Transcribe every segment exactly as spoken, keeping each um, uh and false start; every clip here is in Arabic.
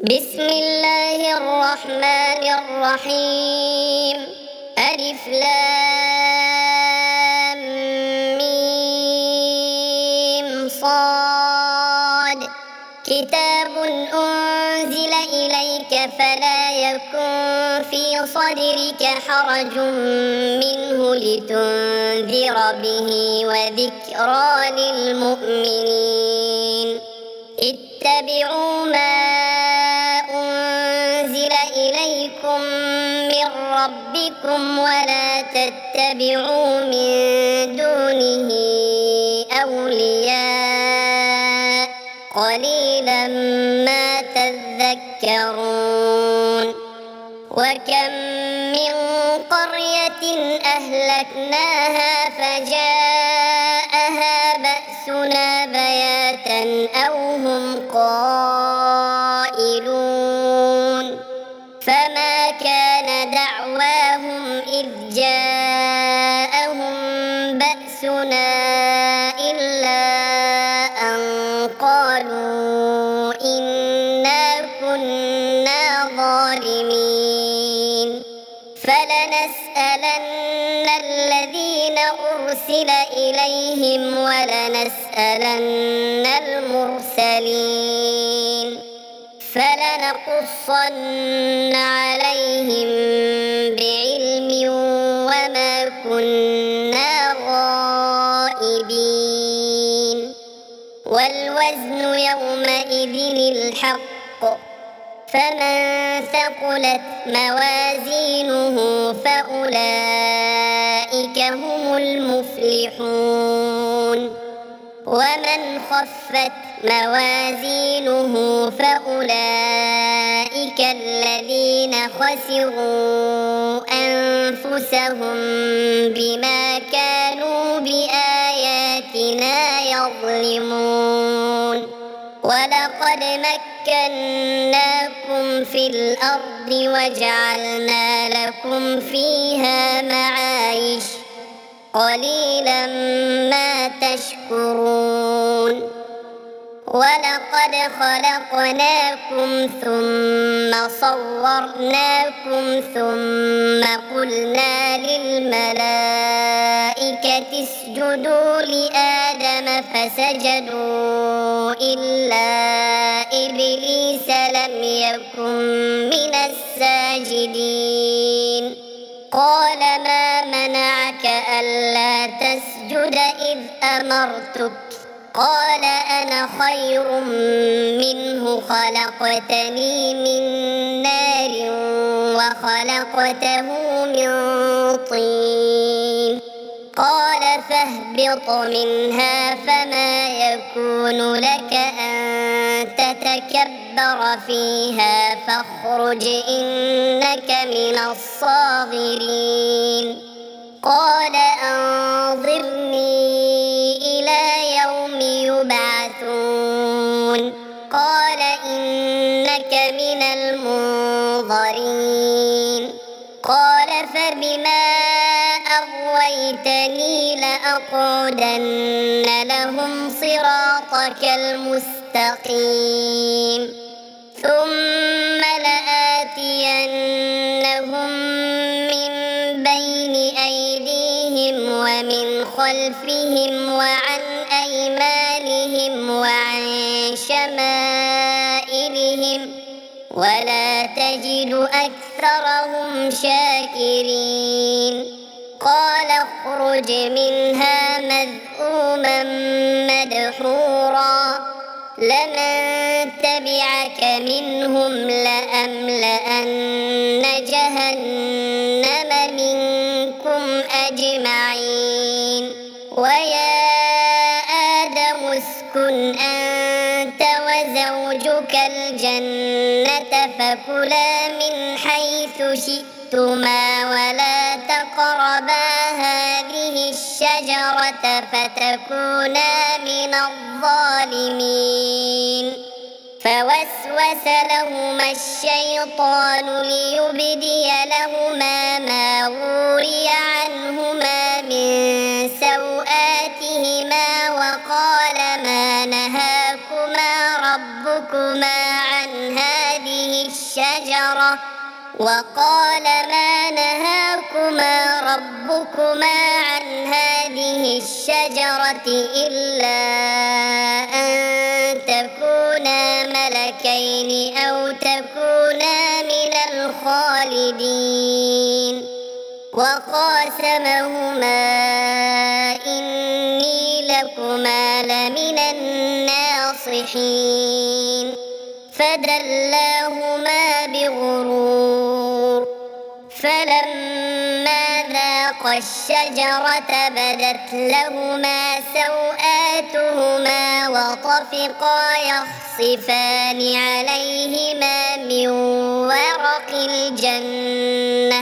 بسم الله الرحمن الرحيم. ألف لام ميم صاد. كتاب أنزل إليك فلا يكن في صدرك حرج منه لتنذر به وذكرى للمؤمنين. اتبعوا ما أنزل إليكم من ربكم ولا تتبعوا من دونه أولياء قليلا ما تذكرون. وكم من قرية أهلكناها فجاءها بأسنا بياتا أو هم قائلون. فما كان دعواهم إذ جاءهم بأسنا إلا أن قالوا إنا كنا ظالمين. فلنسألن الذين أرسل إليهم ولنسألن المرسلين. فلنقصن عليهم بعلم وما كنا غائبين. والوزن يومئذ الحق. فمن ثقلت موازينه فأولئك هم المفلحون. ومن خفت موازينه فأولئك الذين خسروا أنفسهم بما كانوا بآياتنا يظلمون. ولقد مكناكم في الأرض وجعلنا لكم فيها معايش قليلا ما تشكرون. ولقد خلقناكم ثم صورناكم ثم قلنا للملائكة اسجدوا لآدم فسجدوا إلا إبليس لم يكن من الساجدين. قال ما منعك ألا تسجد إذ أمرتك؟ قال أنا خير منه خلقتني من نار وخلقته من طين. قال فاهبط منها فما يكون لك أن تتكبر فيها فاخرج إنك من الصاغرين. قال أنظرني إلى يوم يبعثون. قال إنك من المنظرين. قال فبما أغويتني لأقعدن لهم صراطك المستقيم ثم لآتينهم من بين أيديهم ومن خلفهم وعن أيمانهم وعن شمائلهم ولا تجد أكثرهم شاكرين. قال اخرج منها مذءوما مدحورا لمن تبعك منهم لأملأن جهنم منكم أجمعين. ويا آدم اسكن أنت وزوجك الجنة فكلا من حيث شئتما ولا تقربا هذه الشجرة فتكونا من الظالمين. فوسوس لهما الشيطان ليبدي لهما ما وري عنهما من سوآتهما وقال ما نهاكما ربكما عن هذه الشجرة وقال ما نهاكما ربكما عن هذه الشجرة إلا أن تكونا ملكين أو تكونا من الخالدين وقاسمهما إني لكما لمن الناصحين فدلاهما بغرور فلما ذاقا الشجرة بدت لهما سوآتهما وطفقا يخصفان عليهما من ورق الجنة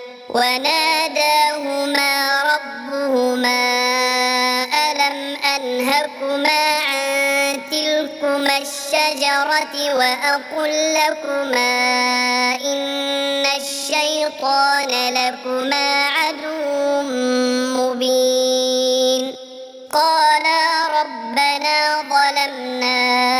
وناداهما ربهما ألم أنهكما عن تلكما الشجرة وأقل لكما إن الشيطان لكما عدو مبين قالا ربنا ظلمنا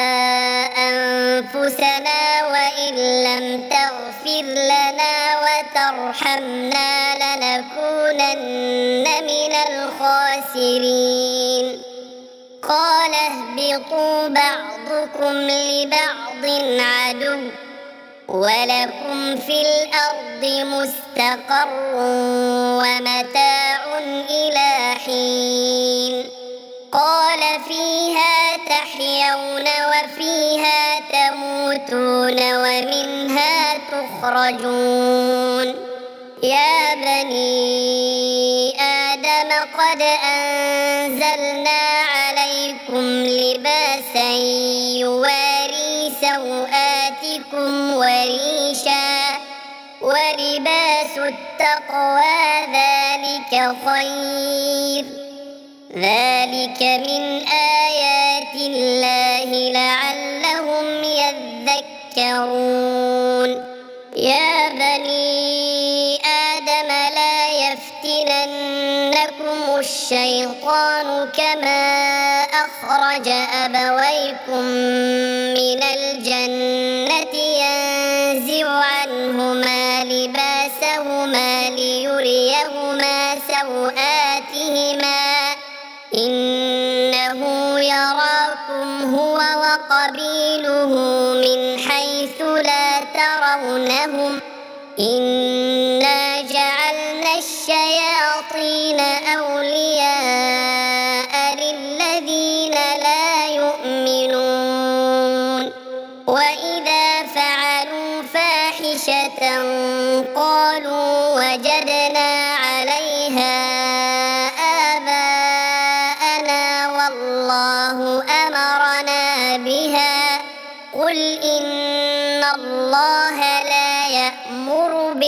أنفسنا وإن لم تغفر لنا وترحمنا لنكونن من الخاسرين قال اهبطوا بعضكم لبعض عدو ولكم في الأرض مستقر ومتاع إلى حين قال فيها تحيون وفيها تموتون ومنها تخرجون يا بني آدم قد أنزلنا عليكم لباسا يواري سوآتكم وريشا ولباس التقوى ذلك خير ذلك من آيات الله لعلهم يذكرون يا بني آدم لا يفتننكم الشيطان كما أخرج أبويكم من الجنة ينزع عنهما لباسهما ليريهما سوآتهما إنه يراكم هو وقبيله من حيث لا ترونهم إنا جعلنا الشياطين أولياء للذين لا يؤمنون وإذا فعلوا فاحشة قالوا وجدنا عليها والله أمرنا بها قل إن الله لا يأمر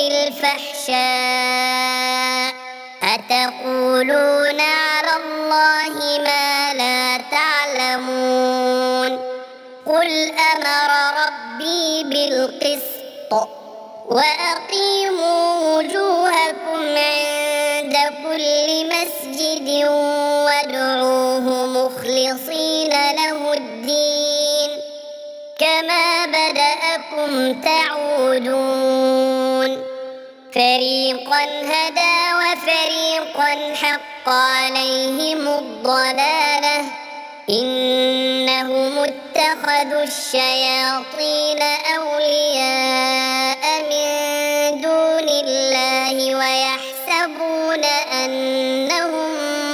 بالفحشاء أتقولون على الله ما لا تعلمون قل أمر ربي بالقسط وأقيموا وجوهكم عند كل مسجد وادعوه مخلصين له الدين كما بدأكم تعودون فريقا هدى وفريقا حق عليهم الضلالة إنهم اتخذوا الشياطين أولياء من دون الله ويحسبون أنهم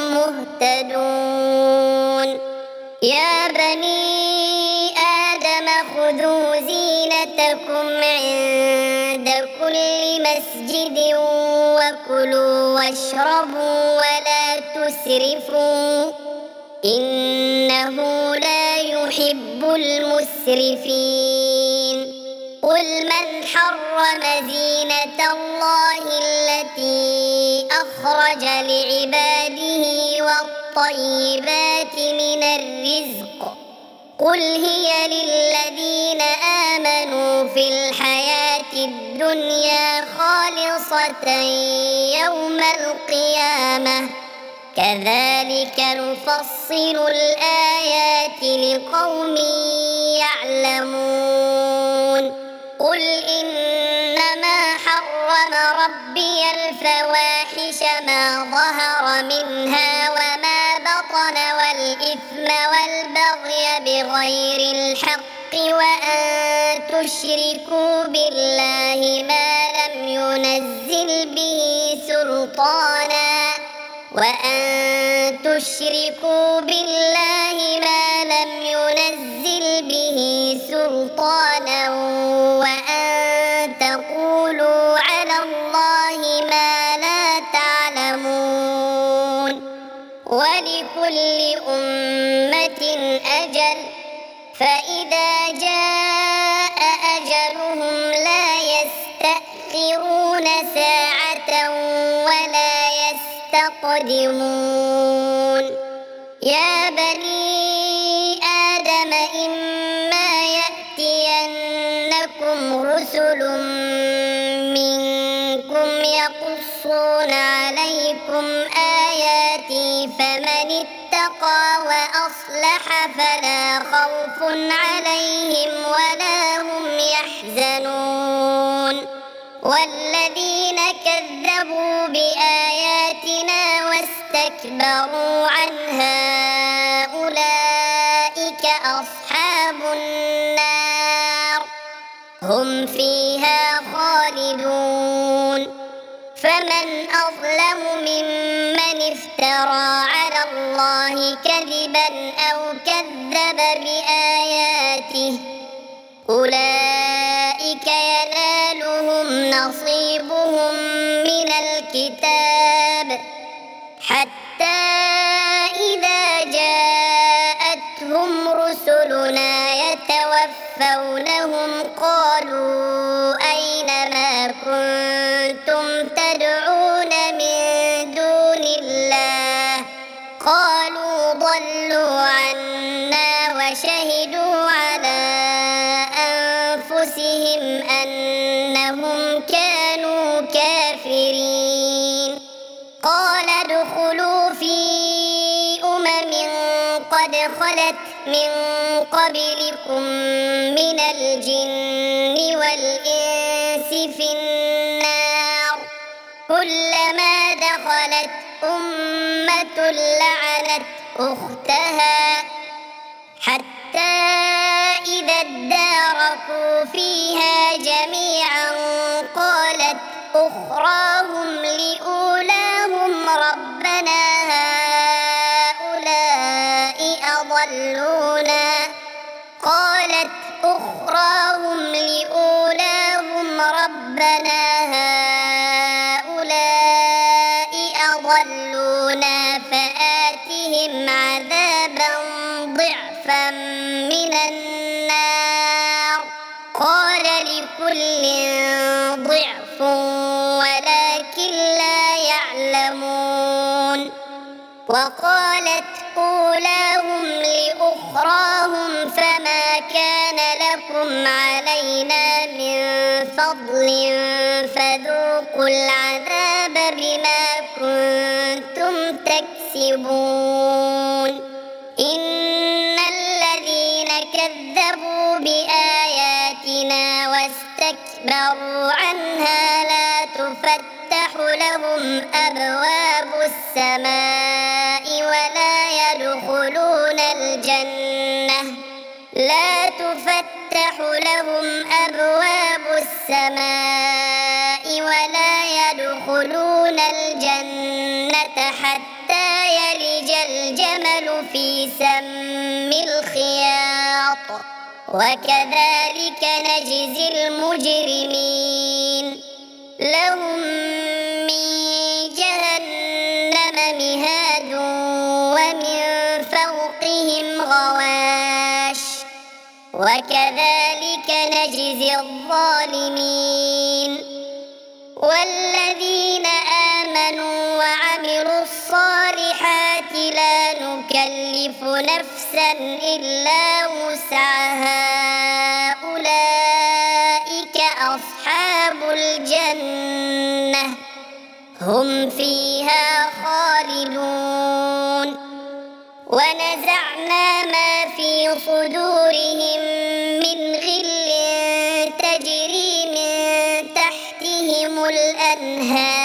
مهتدون يا بني آدم خذوا زينتكم عند كل مسجد وكلوا واشربوا ولا تسرفوا إنه لا يحب المسرفين قل من حرم زينة الله التي أخرج لعباده والطيبات من الرزق قل هي للذين آمنوا في الحياة الدنيا خالصة يوم القيامة كذلك نفصل الآيات لقوم يعلمون قل إن ربي الفواحش ما ظهر منها وما بطن والإثم والبغي بغير الحق وأن تشركوا بالله ما لم ينزل به سلطانا وأن تشركوا بالله ما لم ينزل به سلطانا وأن تقولوا على الله ما لا تعلمون ولكل أمة أجل فإذا جاء أجلهم لا يستأخرون ساعة ولا يستقدمون يا بني آدم إما يأتينكم رسل منكم يقصون عليكم آياتي فمن اتقى وأصلح فلا خوف عليهم ولا هم يحزنون والذين كذبوا بآياتنا واستكبروا عنها أولئك أصحاب النار هم فيها خالدون فمن أظلم ممن افترى على الله كذبا أو كذب بآياته أولئك ينالهم نصيبهم من الكتاب حتى إذا جاءتهم رسلنا يتوفونهم قالوا أين ما كنتم تدعون من دون الله قالوا ضلوا عنا وشهدوا على أنفسهم أنهم كانوا كافرين قال ادخلوا في أمم قد خلت من قبلكم من الجن والإنس في النار كلما دخلت أمة لعنت أختها حتى إذا اداركوا فيها جميعا قالت أخراهم لأولاهم ربنا هؤلاء أضلونا قالت أخراهم لأولاهم ربنا هؤلاء أضلونا فآتهم عذابا ضعفا من النار قال لكل ضعف ولكن لا يعلمون وقالت أولاهم لأخراهم فما كان لكم علينا من فضل فذوقوا العذاب بما كنتم تكسبون إن الذين كذبوا بآياتنا واستكبروا عنها لا تفتح لهم أبواب السماء ولا يدخلون الجنة لا تفتح لهم أبواب السماء ولا يدخلون الجنة حتى يلج الجمل في سم الخياط وكذلك نجزي المجرمين لهم من جهنم مهاد ومن فوقهم غواش وكذلك نجزي الظالمين والذين آمنوا وعملوا الصالحات لا نكلف نفسا إلا وسعها أولئك أصحاب الجنة هم فيها خالدون ونزعنا ما في صدورهم من غل تجري من تحتهم الأنهار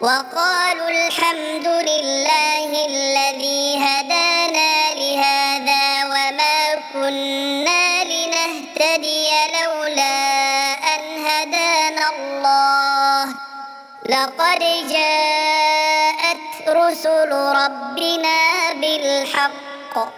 وقالوا الحمد لله الذي هدانا لهذا وما كنا لنهتدي لولا أن هدانا الله لقد جاءت رسل ربنا بالحق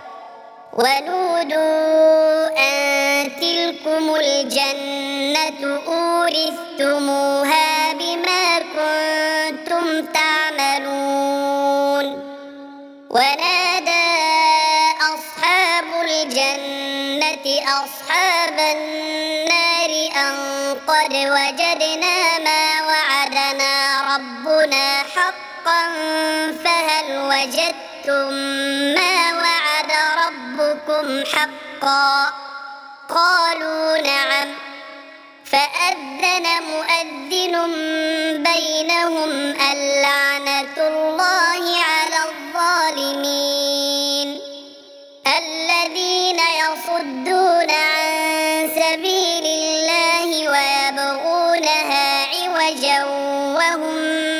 ونودوا أن تلكم الجنة أورثتموها بما كنتم تعملون ونادى أصحاب الجنة أصحاب النار أن قد وجدنا ما وعدنا ربنا حقا فهل وجدتم ما وعد ربكم حقا قالوا نعم فأذن مؤذن بينهم اللعنة الله على الظالمين الذين يصدون عن سبيل الله ويبغونها عوجا وهم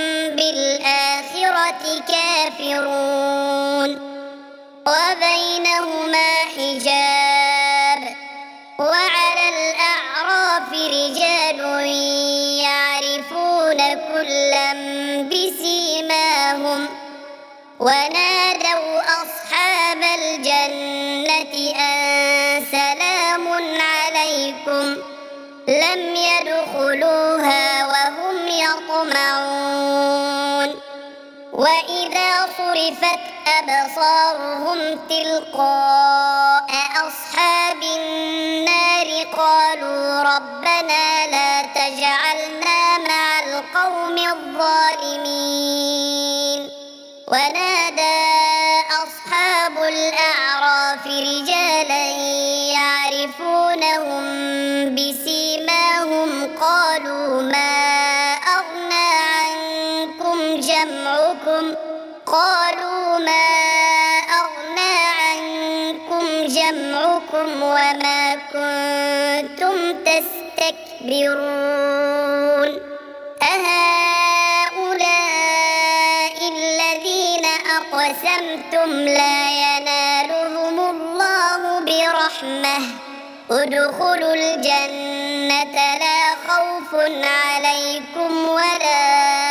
بالآخرة كافرون وبينهما حجاب وعلى الأعراف رجال يعرفون كلا بسيماهم ونادوا أصحاب الجنة أن سلام عليكم لم يدخلوها وهم يطمعون وإذا صرفت أبصارهم تلقاء أصحاب النار قالوا ربنا لا تجعلنا مع القوم الظالمين ونادى أصحاب الأعراف رجالا يعرفونهم بسيماهم قالوا ما أغنى عنكم جمعكم قالوا ما أغنى عنكم جمعكم وما كنتم تستكبرون أهؤلاء الذين أقسمتم لا ينالهم الله برحمة ادخلوا الجنة لا خوف عليكم ولا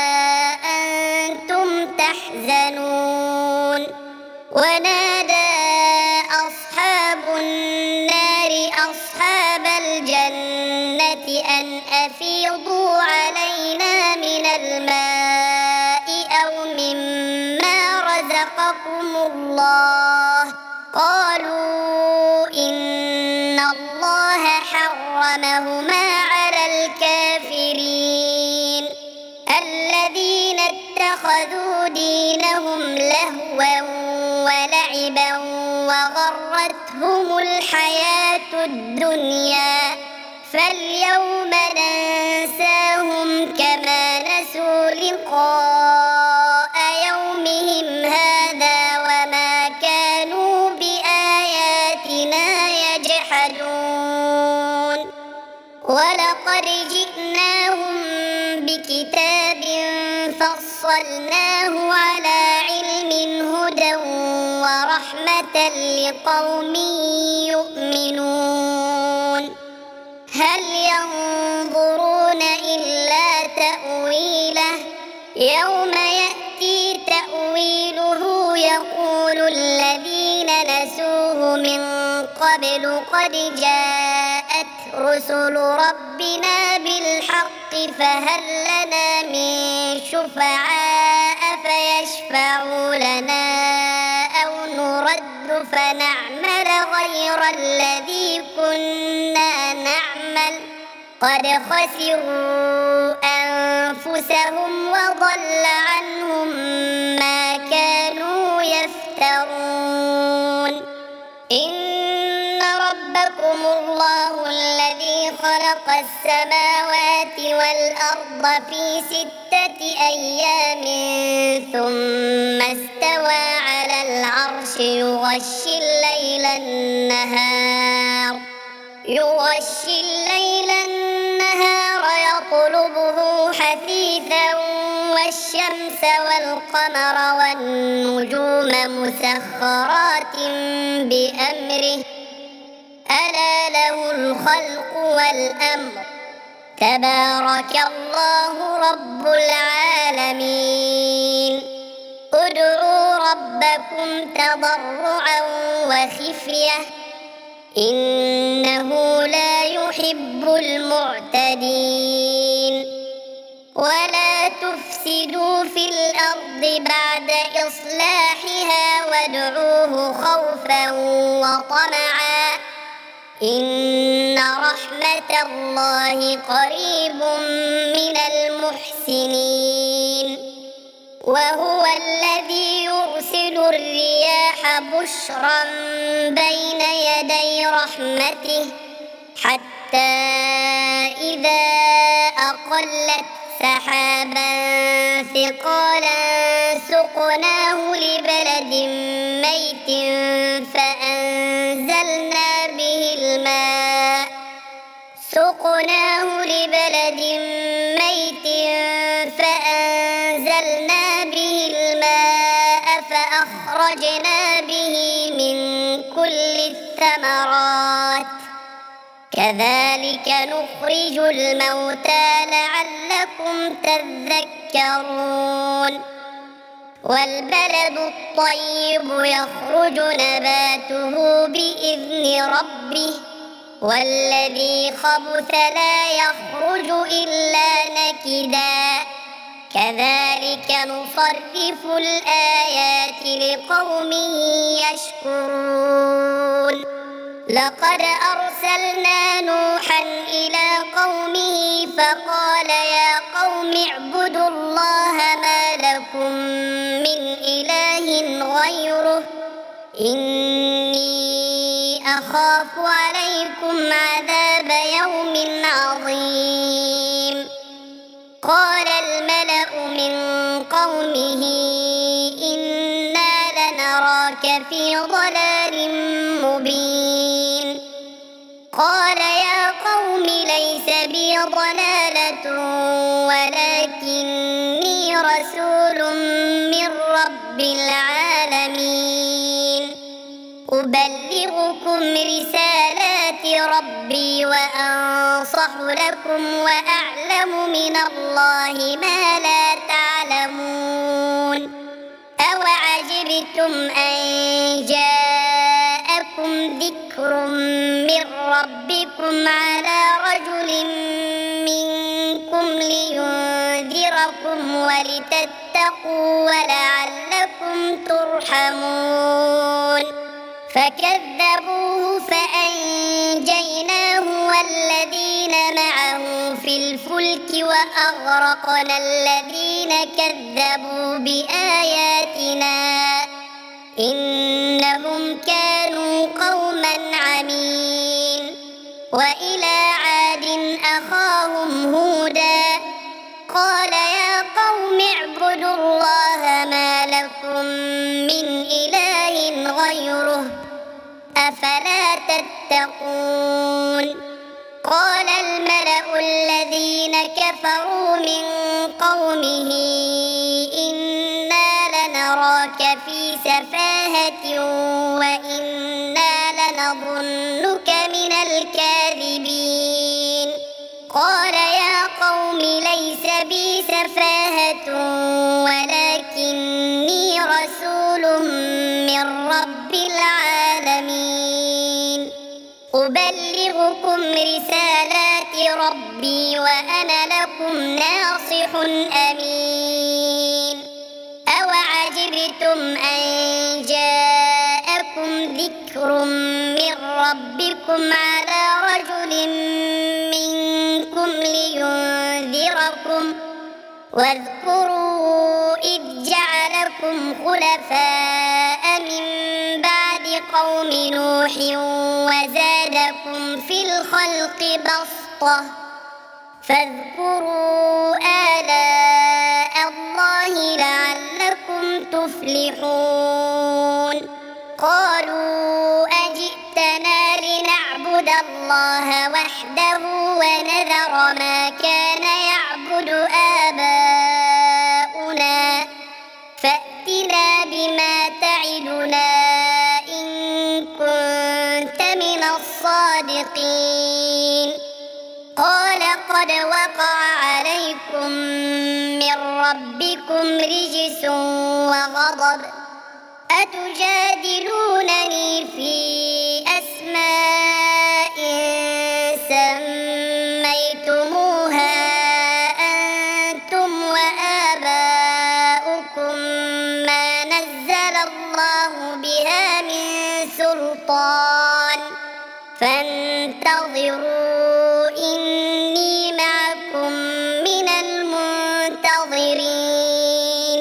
أنتم تحزنون ونادى أصحاب النار أصحاب الجنة أن أفيضوا علينا من الماء أو مما رزقكم الله قالوا إن الله حرمهما على الكافرين الذين اتخذوا دينهم لهوا ولعبا وغرتهم الحياة الدنيا فاليوم ننساهم كما نسوا لقاء يومهم هذا وما كانوا بآياتنا يجحدون ولقد جئناهم بكتاب فصلناه على علم هدى ورحمة لقوم يؤمنون هل ينظرون إلا تأويله يوم يأتي تأويله يقول الذين نسوه من قبل قد جاءت رسل ربنا بالحق فهل لنا من شفعاء فيشفعوا لنا أو نرد فنعمل غير الذي كنا نعمل قد خسروا أنفسهم وضل عنهم ما كانوا يفترون إن ربكم الله الذي خلق السماوات والأرض في ستة أيام ثم استوى على العرش يغشي الليل النهار يغشي الليل النهار يطلبه حثيثا والشمس الشمس والقمر والنجوم مسخرات بأمره ألا له الخلق والأمر تبارك الله رب العالمين ادعوا ربكم تضرعا وخفية إنه لا يحب المعتدين ولا تفسدوا في الأرض بعد إصلاحها وادعوه خوفا وطمعا إن رحمة الله قريب من المحسنين وهو الذي يرسل الرياح بشرا بين يدي رحمته حتى إذا أقلت سحابا ثقالا سقناه لبلد ميت فأنزلنا به الماء سقناه لبلد ميت فأنزلنا به الماء فأخرجنا به من كل الثمرات كذلك نخرج الموتى لعلكم تذكرون والبلد الطيب يخرج نباته بإذن ربه والذي خبث لا يخرج إلا نكدا كذلك نصرف الآيات لقوم يشكرون لقد أرسلنا نوحا إلى قومه فقال يا قوم اعبدوا الله ما لكم من إله غيره إني أخاف عليكم عذاب يوم عظيم قال الملأ من قومه إنا لنراك في ضلال مبين قال يا قوم ليس بي ضلالة ولكني رسول من رب العالمين أبلغكم رسالات ربي وأنصح لكم وأعلم من الله ما لا تعلمون أوعجبتم أن جاءكم ذكر من ربكم على رجل منكم لينذركم ولتتقوا ولعلكم ترحمون فكذبوه فأنجيناه والذين معه في الفلك وأغرقنا الذين كذبوا بآياتنا إنهم كانوا قوما عمين وإلى عاد أخاهم هودا قال يا قوم اعبدوا الله ما لكم من إله غيره أفلا تتقون قال الملأ الذين كفروا من قومه إنا لنراك في سفاهة وإنا لنظنك من الكاذبين قال يا قوم ليس بي سفاهة ولكني رسول من رب العالمين أبلغكم رسالات ربي وأنا لكم ناصح أمين أوعجبتم أن جاءكم ذكر من ربكم على رجل منكم لينذركم واذكروا إذ جعلكم خلفاء من بعد قوم نوح وزادكم في الخلق بسطة فاذكروا آلاء الله لعلكم تفلحون قالوا أجئتنا لنعبد الله وحده ونذر ما كان يعبد آباؤنا قد وقع عليكم من ربكم رجس وغضب أتجادلونني في أسماء سميتموها أنتم وآباؤكم ما نزل الله بها من سلطان فانتظروا إني معكم من المنتظرين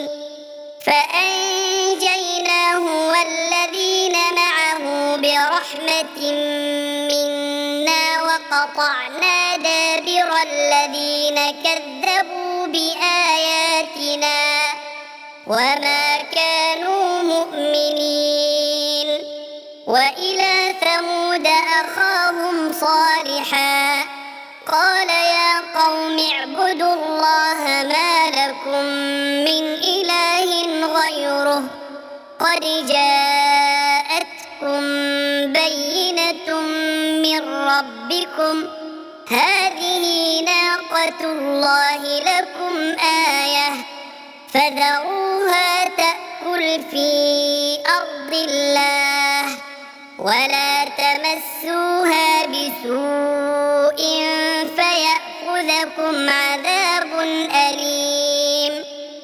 فأنجيناه والذين معه برحمة منا وقطعنا دابر الذين كذبوا بآياتنا وما كانوا مؤمنين وإلى ثمود أخاهم صالحا قال يا قوم اعبدوا الله ما لكم من إله غيره قد جاءتكم بينة من ربكم هذه ناقة الله لكم آية فذروها تأكل في أرض الله ولا تمسوها بسوء فيأخذكم عذاب أليم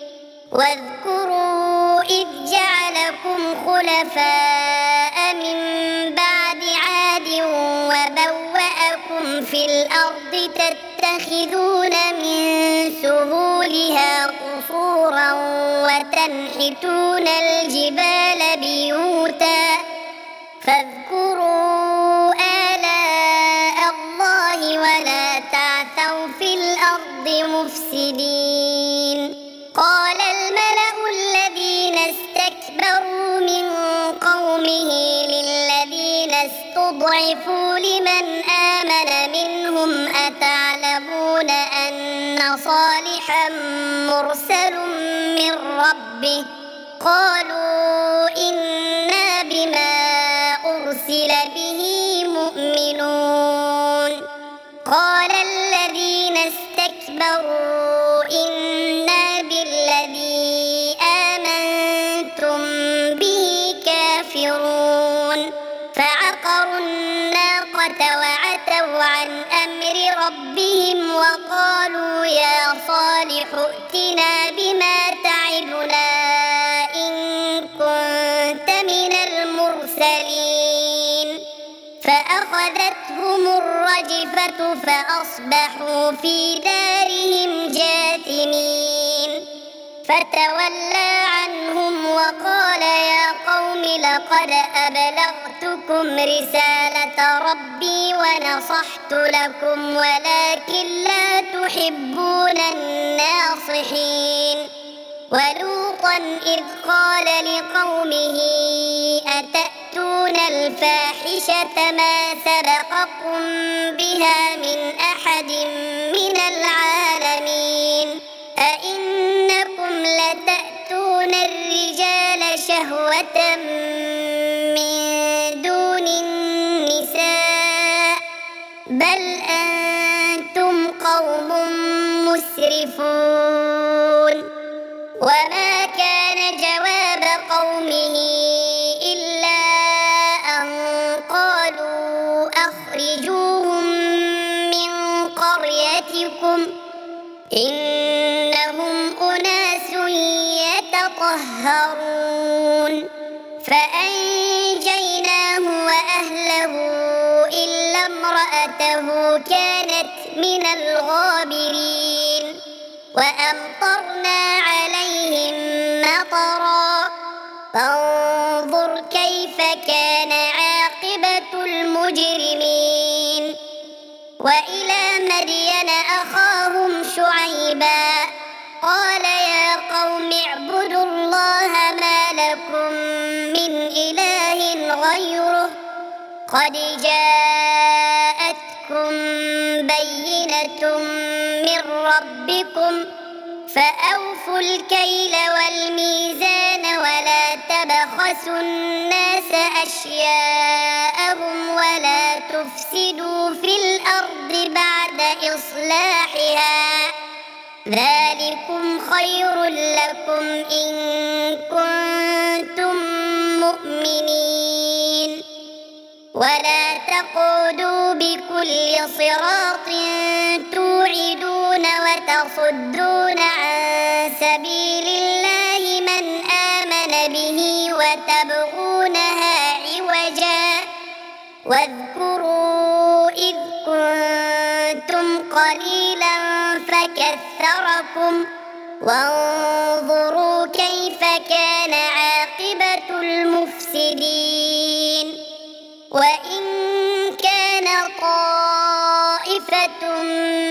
واذكروا إذ جعلكم خلفاء من بعد عاد وبوأكم في الأرض تتخذون من سهولها قصورا وتنحتون الجبال بيوتا فاذكروا آلاء الله ولا تعثوا في الأرض مفسدين قال الملأ الذين استكبروا من قومه للذين استضعفوا لمن آمن منهم أتعلمون أن صالحا مرسل من ربه قالوا إنا بما أرسل به مؤمنون قال الذين استكبروا إنا بالذي آمنتم به كافرون فعقروا الناقة وعتوا عن أمر ربهم وقالوا يا صالح ائتنا بما تعدنا إن كنت من المرسلين فأخذتهم الرجفة فأصبحوا في دارهم جاثمين فتولى عنهم وقال يا قوم لقد أبلغتكم رسالة ربي ونصحت لكم ولكن لا تحبون الناصحين ولوطا إذ قال لقومه أتأتون الفاحشة ما سبقكم بها من أحد من العالمين أئنكم لتأتون الرجال شهوة من دون النساء بل أنتم قوم مسرفون وما كان جواب قومه إلا أن قالوا أخرجوهم من قريتكم إنهم أناس يتطهرون فأنجيناه وأهله إلا امرأته كانت من الغابرين وأمطرنا عليهم مطرا فانظر كيف كان عاقبة المجرمين وإلى مدين أخاهم شعيبا قال يا قوم اعبدوا الله ما لكم من إله غيره قد جاءتكم بينة من ربكم فأوفوا الكيل والميزان ولا تبخسوا الناس أشياءهم ولا تفسدوا في الأرض بعد إصلاحها ذلكم خير لكم إن كنتم مؤمنين ولا تقعدوا بكل صراط توعدون وتصدون عن سبيل الله من آمن به وتبغونها عوجا واذكروا إذ كنتم قليلا فكثركم وانظروا كيف كان عاقبة المفسدين وإن كان طائفة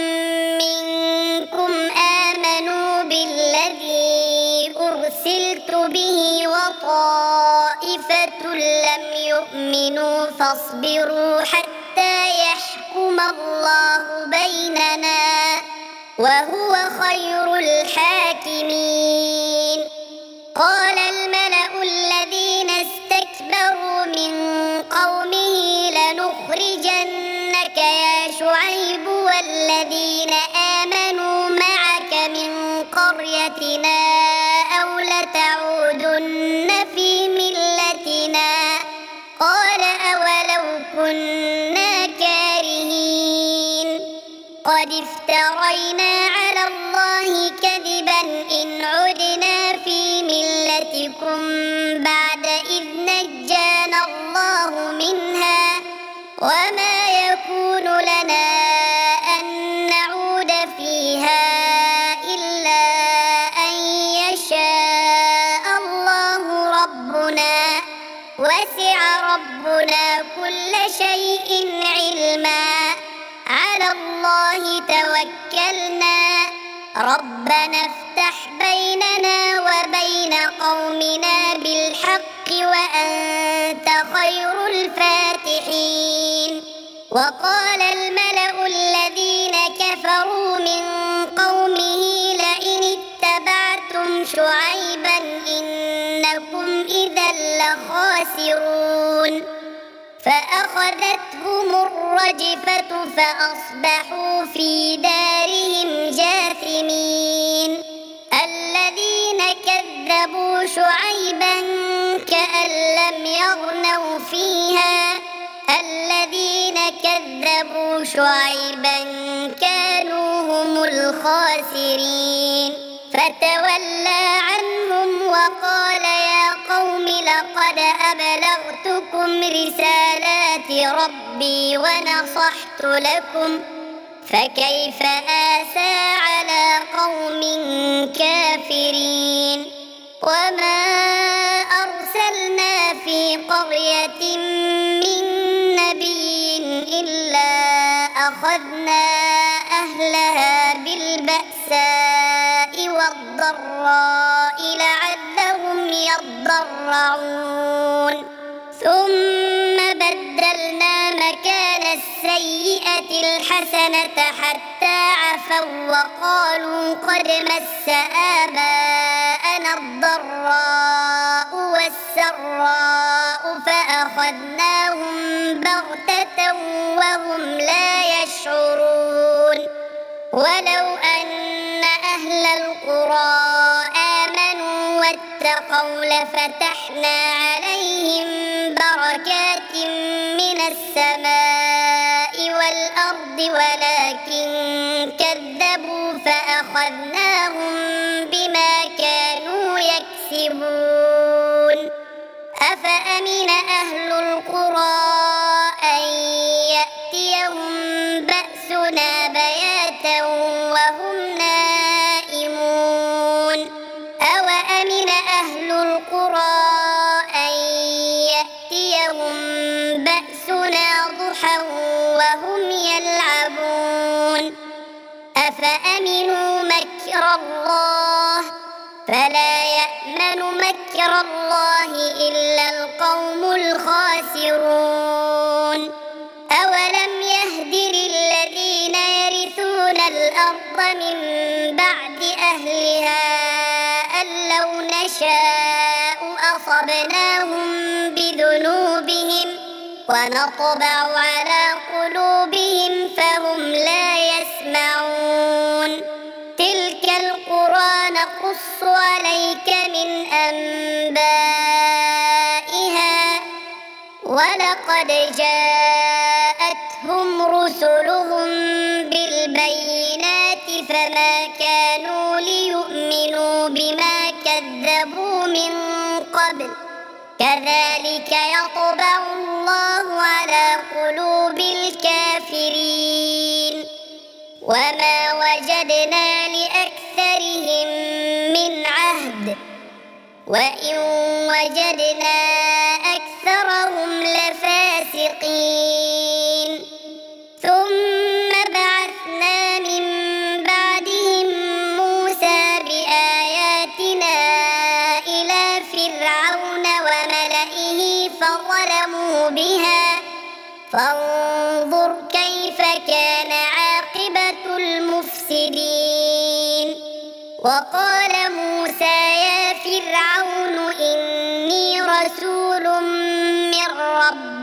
منكم آمنوا بالذي أرسلت به وطائفة لم يؤمنوا فاصبروا حتى يحكم الله بيننا وهو خير الحاكمين قال الملأ الذين استكبروا من قومه لنخرجنك يا شعيب والذين آمنوا معك من قريتنا أو لتعودن في ملتنا قال أولو كنا كارهين قد افترينا على الله كذبا إن عدنا في ملتكم بعد إذ نجانا الله منها وما يكون لنا أن نعود فيها إلا أن يشاء الله ربنا وسع ربنا كل شيء علما على الله توكلنا ربنا افتح بيننا وبين قومنا بالحق وأنت خير الفاتحين وقال الملأ الذين كفروا من قومه لئن اتبعتم شعيبا إنكم إذا لخاسرون فأخذتهم الرجفة فأصبحوا في دارهم جاثمين الذين كذبوا شعيبا كأن لم يغنوا فيها الذين كذبوا شعيبا كانوا هم الخاسرين فتولى عنهم وقال يا قوم لقد أبلغتكم رسالات ربي ونصحت لكم فكيف آسى على قوم كافرين وما أرسلنا في قرية من نبي إلا أخذنا أهلها بالبأساء والضراء لعلهم يضرعون ثم بدلنا مكان السيئة الحسنة حتى عفوا وقالوا قد مس آباءنا الضراء والسراء فأخذناهم بغتة وهم لا يشعرون ولو أن أهل القرى آمنوا واتقوا لفتحنا عليهم بركات من السماء والأرض ولكن كذبوا فأخذناهم بما كانوا يكسبون أفأمن أهل القرى أن يأتيهم بأسنا بياتا وهم نائمون أوأمن أهل القرى أن يأتيهم بأسنا ضحى وهم يلعبون أفأمنوا مكر الله فلا يأمن مكر الله إلا القوم الخاسرون أولم يهد للذين يرثون الأرض من بعد أهلها أن لو نشاء أصبناهم بذنوبهم ونطبع على قلوبهم فهم لا يسمعون تلك نقص عليك من أنبائها ولقد جاءتهم رسلهم بالبينات فما كانوا ليؤمنوا بما كذبوا من قبل كذلك يطبع الله على قلوب الكافرين وما وجدنا لأكثرهم من عهد وإن وجدنا أكثرهم لفاسقين ثم بعثنا من بعدهم موسى بآياتنا إلى فرعون وملئه فظلموا بها فانظر كيف كان عاقبة المفسدين وقال موسى يا فرعون إني رسول من رب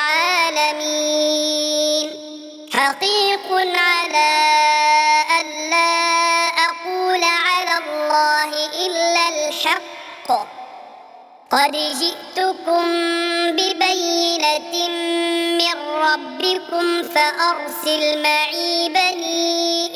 العالمين حقيق على ألا أقول على الله إلا الحق قد جئتكم ببينة من ربكم فأرسل معي بني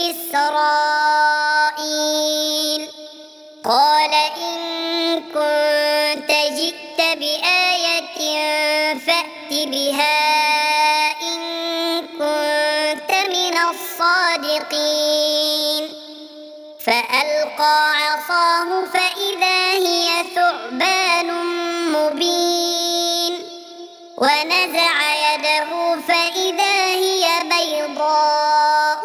إسرائيل قال إن كنت جئت بآية فأت بها إن كنت من الصادقين فألقى عصاه فإذا هي ثعبان مبين ونزع يده فإذا هي بيضاء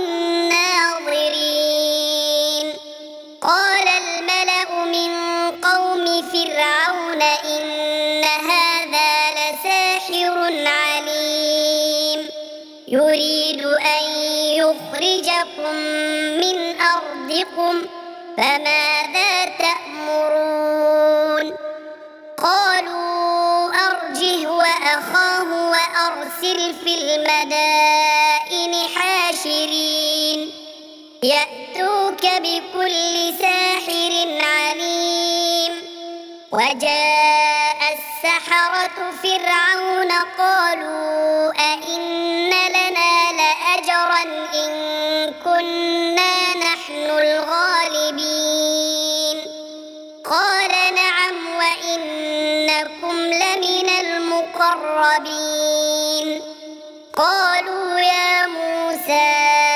للناظرين قال الملأ من قوم فرعون إن هذا لساحر عليم يريد أن يخرجكم من أرضكم فماذا تأمرون قالوا أرجه وأخاه وأرسل في المدائن حاشرين يأتوك بكل ساحر عليم وجاء السحرة فرعون قالوا أئن لنا لأجرا إن كنا نحن الغالبين قال نعم وإنكم لمن المقربين قالوا يا موسى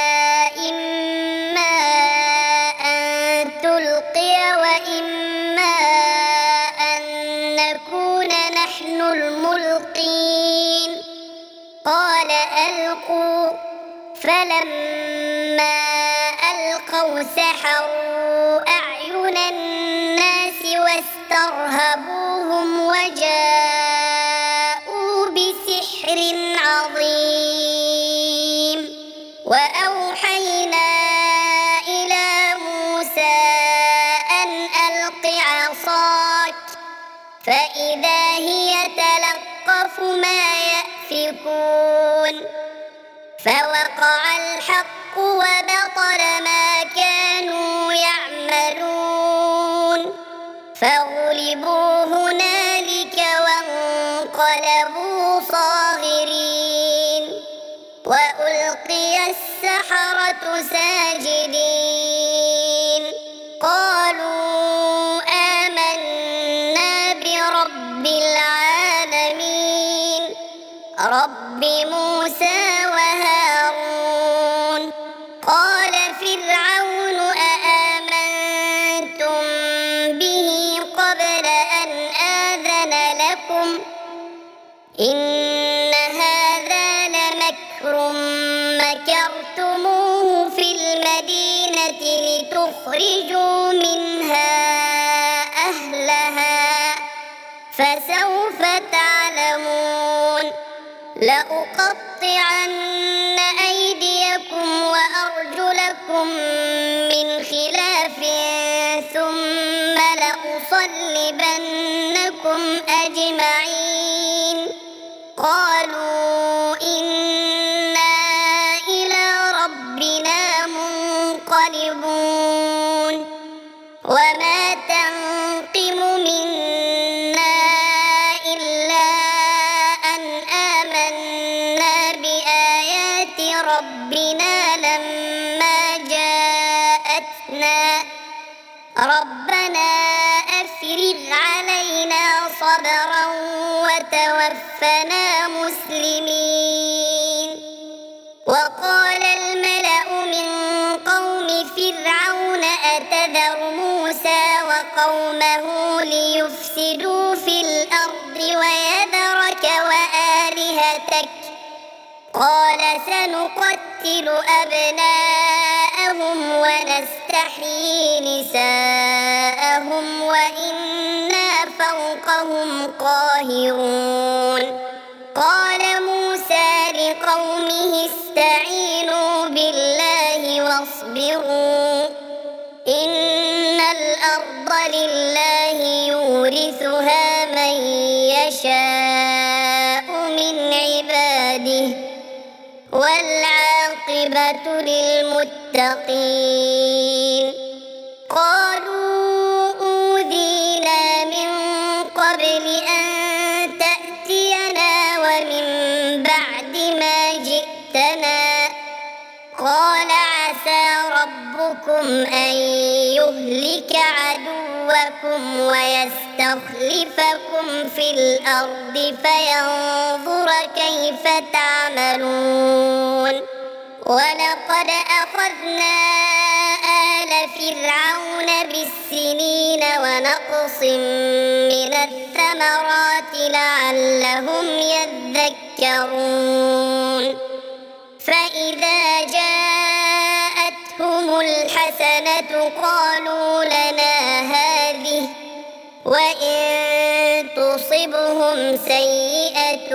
إما أن تلقي وإما أن نكون نحن الملقين قال ألقوا فلما ألقوا سحروا أعين الناس واسترهبوهم وجاءوا بسحر عظيم وأوحينا إلى موسى أن ألق عصاك فإذا هي تلقف ما يأفكون فوقع الحق وبطل ما كانوا يعملون فغلبوا هنالك وانقلبوا صاغرين وألقي السحرة ساجدين قالوا آمنا برب العالمين رب موسى وهارون قال فرعون أآمنتم به قبل أن آذن لكم إن هذا لمكر مكرتموه في المدينة لتخرجوا منها أهلها فسوف تعلمون لأقطعن أيديكم وأرجلكم من خلاف ثم لأصلبنكم أجمعين قالوا إنا إلى ربنا منقلبون وما تنقم منا إلا أن آمنا بآيات ربنا لما جاءتنا ربنا أفرغ علينا صبرا وتوفنا مسلمين. وقال الملأ من قوم فرعون أتذر موسى وقومه ليفسدوا في الأرض ويذرك وآلهتك قال سنقتل أبناءهم ونستحيي نساءهم وإنا فوقهم قاهرون. قال موسى لقومه استعينوا بالله واصبروا إن الأرض لله يورثها من يشاء من عباده والعاقبة للمتقين. قالوا أوذينا من قبل أن تأتينا ومن بعد ما جئتنا قال عسى ربكم أن يهلك عدوكم ويستخلفكم في الأرض فينظر كيف تعملون. ولقد أخذنا آل فرعون بالسنين ونقص من الثمرات لعلهم يذكرون. فإذا جاءتهم الحسنة قالوا لنا هذه وإن تصبهم سيئة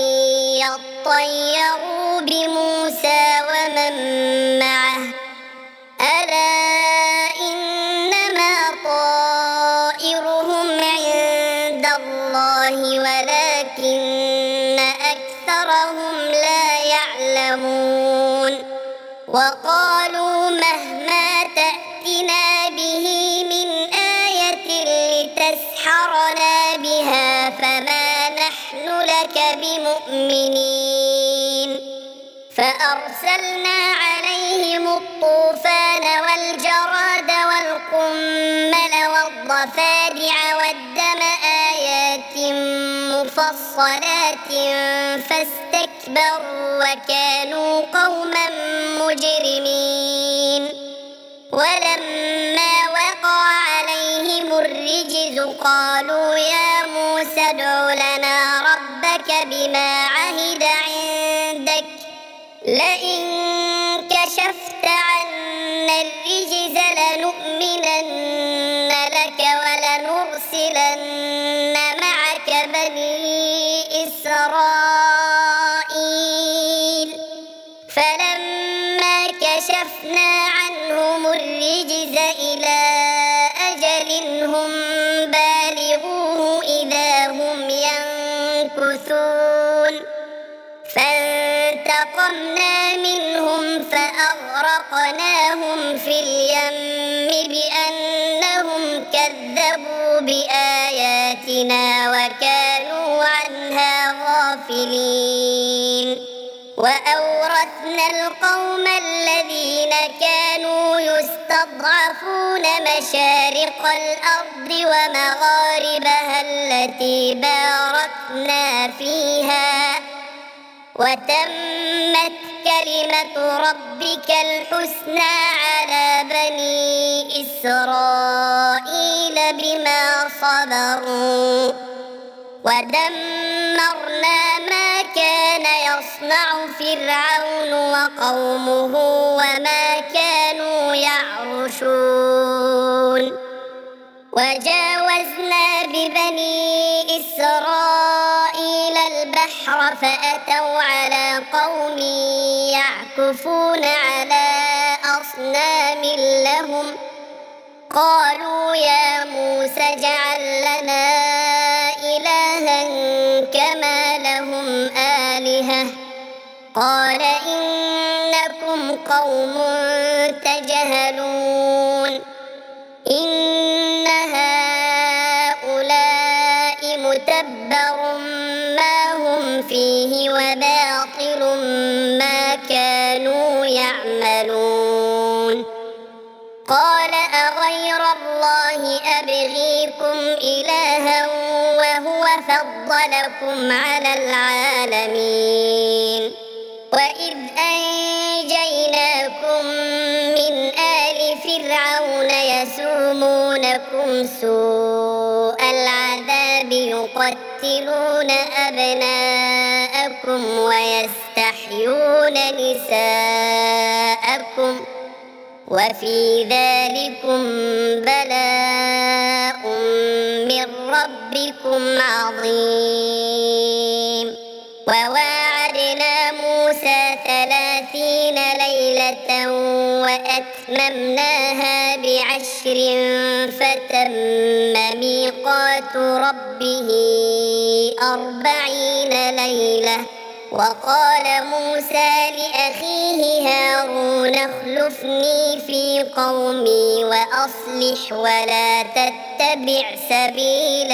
يطيروا بموسى ومن معه ألا إنما طائرهم عند الله ولكن أكثرهم لا يعلمون. وقالوا مهما تأتنا به من آية لتسحرنا بها فما نحن لك بمؤمنين. فأرسلنا عليهم الطوفان والجراد والقمل والضفادع والدم آيات مفصلات فاستكبروا وكانوا قوما مجرمين. ولما وقع عليهم الرجز قالوا يا موسى ادع لنا ربك بما عهد عندك لئن كشفت عنا الرجز لنؤمنن لك ولنرسلن معك بني إسرائيل. فلما كشفنا عنهم الرجز إلى أجل هم بالغوه إذا هم ينكثون فانتقمنا منهم فأغرقناهم في اليم بأنهم كذبوا بآياتنا وكانوا عنها غافلين. وأورثنا القوم الذين كانوا يستضعفون مشارق الأرض ومغاربها التي باركنا فيها وتمت كلمة ربك الحسنى على بني إسرائيل بما صبروا ودمرنا ما كان يصنع فرعون وقومه وما كانوا يعرشون. وجاوزنا ببني إسرائيل البحر فأتوا على قوم يعكفون على أصنام لهم قالوا يا موسى اجعل لنا إلها كما لهم آلهة قال إنكم قوم تجهلون. إن متبر ما هم فيه وباطل ما كانوا يعملون قال أغير الله أبغيكم إلها وهو فضلكم على العالمين وإذ أنجيناكم من آل فرعون يسومونكم سوء العذاب يقتلون أبناءكم ويستحيون نساءكم وفي ذلكم بلاء من ربكم عظيم وواعدنا موسى ثلاثين ليلة وأتممناها بعشر فتم ميقات ربه أربعين ليلة وقال موسى لأخيه هارون اخلفني في قومي وأصلح ولا تتبع سبيل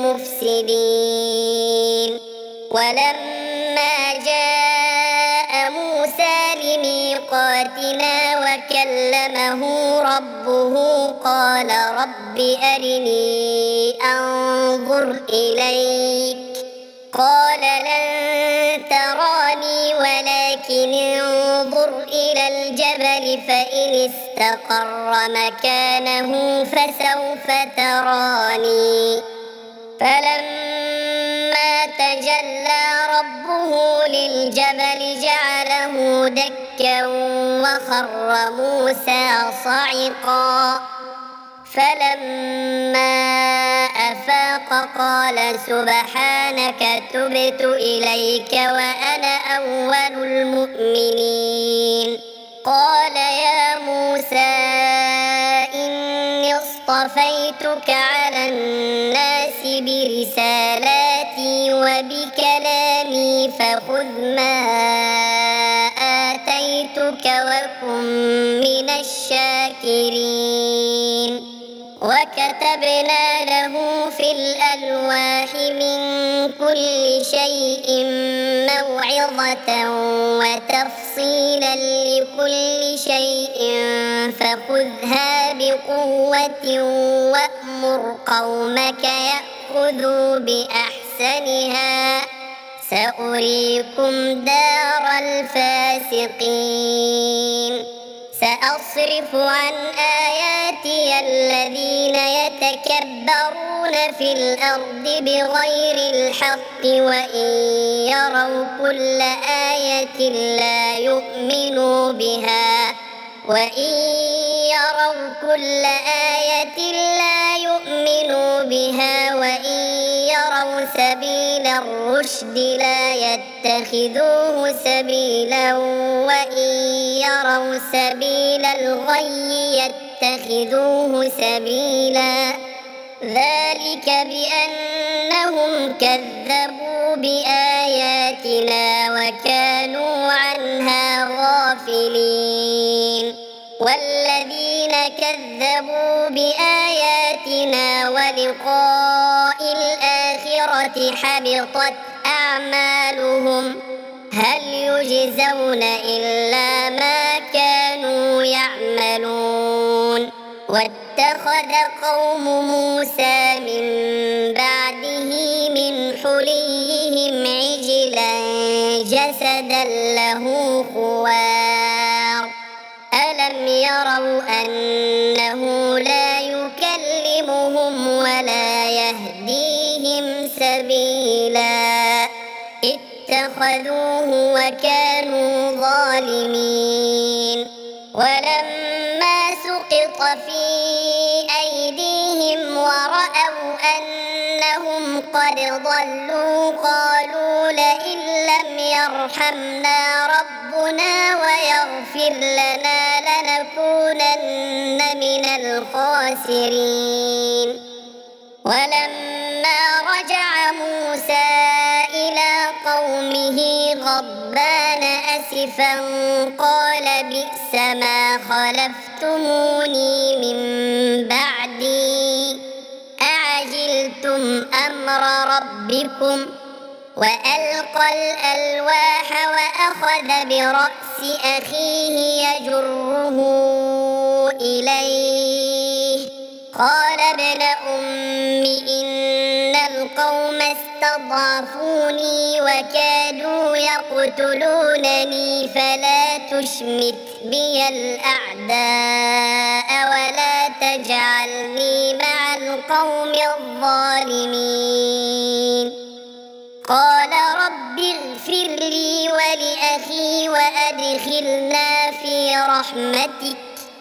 المفسدين ولما جاء موسى لميقاتنا وكلمه ربه قال رب أرني أنظر إليك قال لن تراني ولكن انظر إلى الجبل فإن استقر مكانه فسوف تراني فلما تجلى ربه للجبل جعله دكا وخر موسى صعقا فلما أفاق قال سبحانك تبت إليك وأنا أول المؤمنين قال يا موسى إني اصطفيتك على الناس برسالاتي وبكلامي فخذ ما آتيتك وكن من الشاكرين وكتبنا له في الألواح من كل شيء موعظة وتفصيلا لكل شيء فخذها بقوة وأمر قومك يأخذوا بأحسنها سأريكم دار الفاسقين سأصرف عن آياتي الذين يتكبرون في الأرض بغير الحق وإن يروا كل آية لا يؤمنوا بها وإن يروا كل آية لا يؤمنوا بها وإن يروا سبيل الرشد لا يتخذوه سبيلا وإن يروا سبيل الغي يتخذوه سبيلا ذلك بأنهم كذبوا بآياتنا وكانوا عنها غافلين والذين كذبوا بآياتنا ولقاء الآخرة حبطت أعمالهم هل يجزون إلا ما كانوا يعملون واتخذ قوم موسى من بعده من حليهم عجلا جسدا له خوار ألم يروا أنه لا يكلمهم ولا يهديهم سبيلا اتخذوه وكانوا ظالمين ولما سقط في أيديهم ورأوا أنهم قد ضلوا قالوا لئن لم يرحمنا ربنا ويغفر لنا لنكونن من الخاسرين ولما رجع موسى إلى قومه غضبان أسفا قال بئس ما خلفتموني من بعدي أعجلتم أمر أمر ربكم وألقى الألواح وأخذ برأس أخيه يجره إليه قال ابن أم إن القوم استضعفوني وكادوا يقتلونني فلا تشمت بي الأعداء ولا تجعلني مع القوم الظالمين قال رب اغفر لي ولأخي وأدخلنا في رحمتك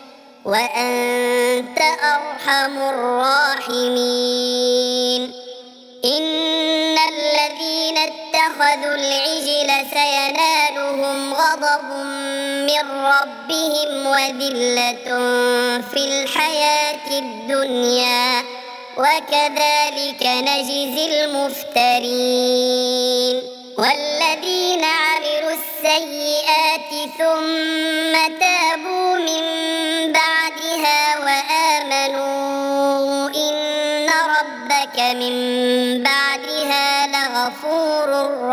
وأنت أرحم الراحمين إن الذين اتخذوا العجل سينالهم غضب من ربهم وذلة في الحياة الدنيا وكذلك نجزي المفترين والذين عملوا السيئات ثم تابوا من بعدها وآمنوا إن ربك من بعدها لغفور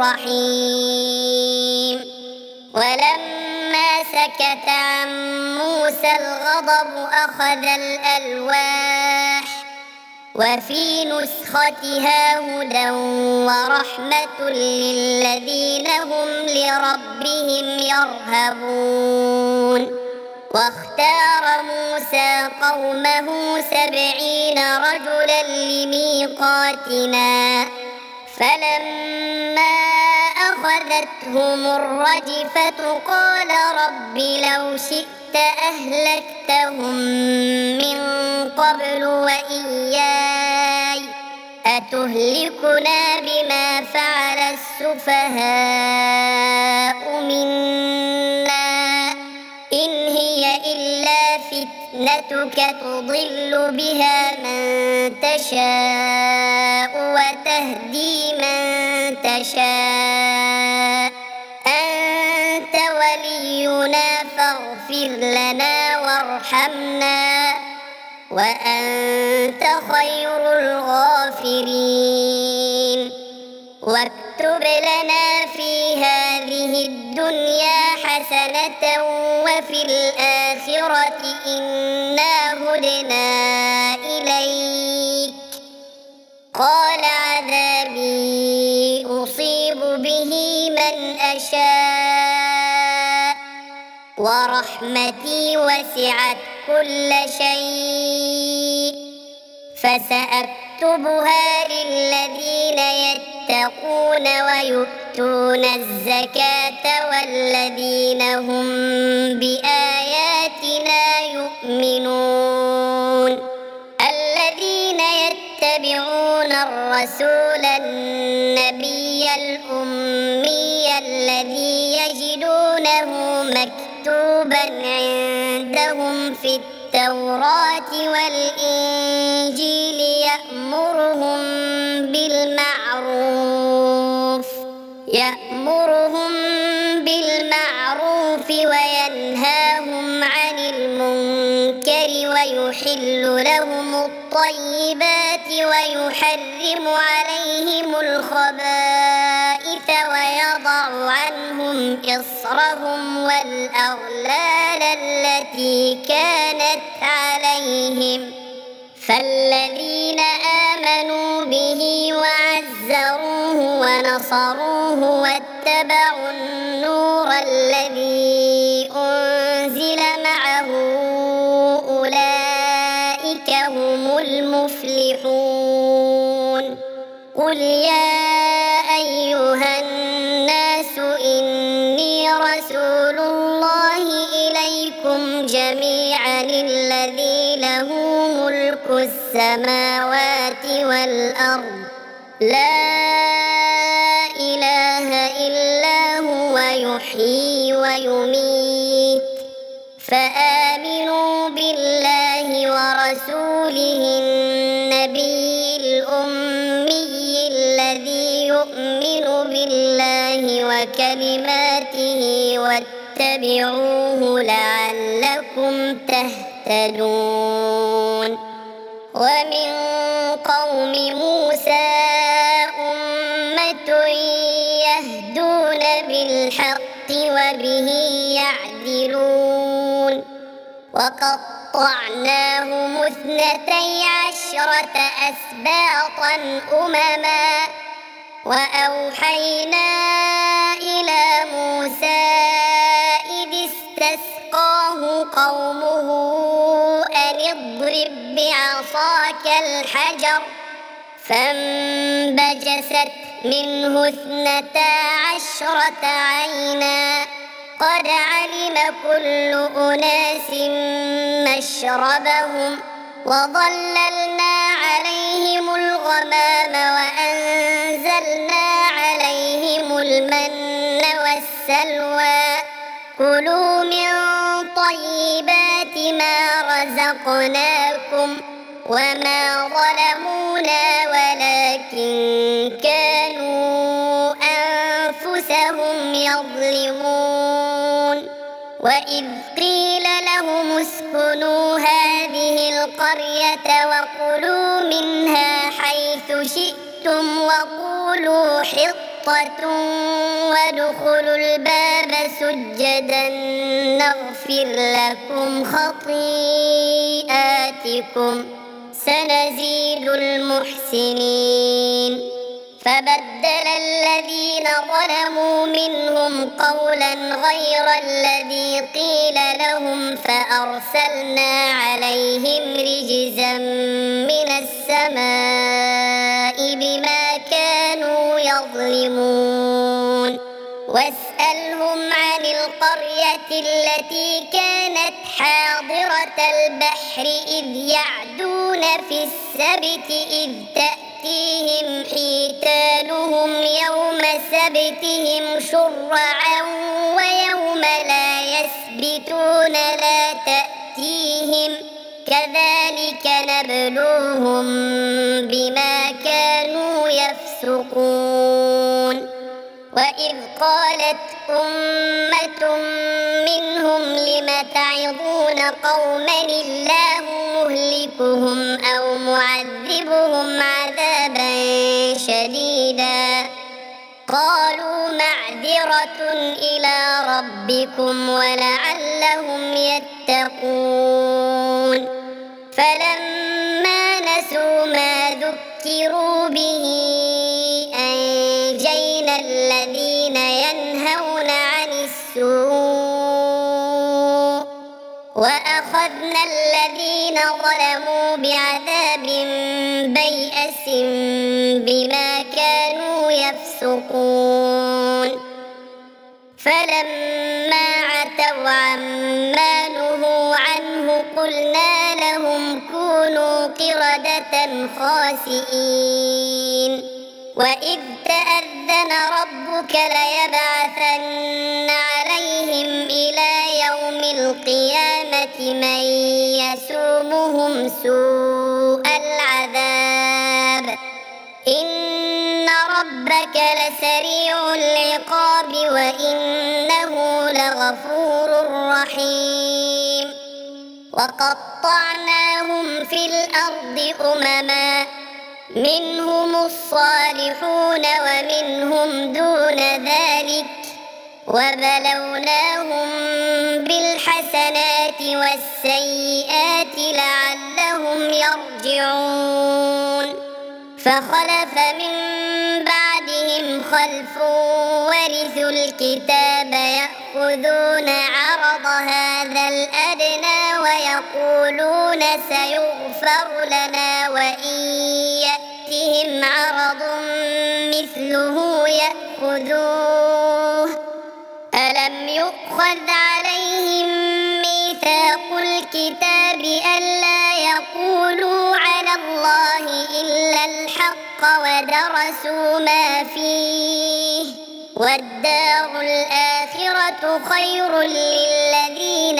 رحيم ولما سكت عن موسى الغضب أخذ الألواح وفي نسختها هدى ورحمة للذين هم لربهم يرهبون واختار موسى قومه سبعين رجلا لميقاتنا فلما أخذتهم الرجفة قال رب لو شئت أهلكتهم من قبل وإياي أتهلكنا بما فعل السفهاء منا إن هي إلا فتنتك تضل بها من تشاء وتهدي من تشاء أنت ولينا فاغفر لنا وارحمنا وأنت خير الغافرين واكتب لنا في هذه الدنيا حسنة وفي الآخرة إنا هدنا إليك قال عذابي أصيب به من أشاء ورحمتي وسعت كل شيء فسأكتبها للذين يتقون ويؤتون الزكاة والذين هم بآياتنا يؤمنون الذين يتبعون الرسول النبي الأمي الذي يجدونه مكتوبا عندهم في التوراة والإنجيل يأمرهم بالمعروف يأمرهم بالمعروف وينهاهم عن المنكر ويحل لهم الطيبات ويحرم عليهم الخبائث ويضع عنهم إصرهم والأغلال التي كانت عليهم فالذين آمنوا به وعزروه ونصروه واتبعوا النور الذي أنزل معه أولئك هم المفلحون قل يا أيها الناس إني رسول الله إليكم جميعا الذي له ملك السماوات والأرض لا إله إلا هو يحيي ويميت فآمنوا بالله ورسوله النبي الأمي الذي يؤمن بالله وكلماته واتبعوه لعلكم تهتدون ومن قوم موسى وقطعناهم اثنتي عشرة أسباطا أمما وأوحينا إلى موسى إذ استسقاه قومه أن اضرب بعصاك الحجر فانبجست منه اثنتا عشرة عينا قد علم كل أناس مشربهم وظللنا عليهم الغمام وأنزلنا عليهم المن والسلوى كلوا من طيبات ما رزقناكم وما ظلمونا ولكن كانوا أنفسهم يظلمون وإذ قيل لهم اسكنوا هذه القرية وكلوا منها حيث شئتم وقولوا حطة وادخلوا الباب سجدا نغفر لكم خطيئاتكم سنزيد المحسنين فبدل الذين ظلموا منهم قولا غير الذي قيل لهم فأرسلنا عليهم رجزا من السماء بما كانوا يظلمون واسألهم عن القرية التي كانت حاضرة البحر إذ يعدون في السبت إذ تأتيهم حيتانهم يوم سبتهم شرعا ويوم لا يسبتون لا تأتيهم كذلك نبلوهم بما كانوا يفسقون وإذ قالت أمة منهم لم تعظون قوما الله مهلكهم أو معذبهم عذابا شديدا قالوا معذرة إلى ربكم ولعلهم يتقون فلما نسوا ما ذكروا به أنجينا الذين ينهون عن السوء وأخذنا الذين ظلموا بعذاب بيئس بما كانوا يفسقون فلما عتوا عما نهوا عنه قلنا لهم كونوا قردة خاسئين وإذ تأذن ربك ليبعثن عليهم إلى يوم القيامة من يسومهم سوء العذاب إن ربك لسريع العقاب وإنه لغفور رحيم وقطعناهم في الأرض أمما منهم الصالحون ومنهم دون ذلك وبلوناهم بالحسنات والسيئات لعلهم يرجعون فخلف من بعدهم خلف ورثوا الكتاب يأخذون عرض هذا الأدنى ويقولون سيغفر لنا وإن يأتهم عرض مثله يأخذوه ألم يؤخذ عليهم ميثاق الكتاب ألا يقولوا على الله إلا الحق ودرسوا ما فيه والدار الآخرة خير للذين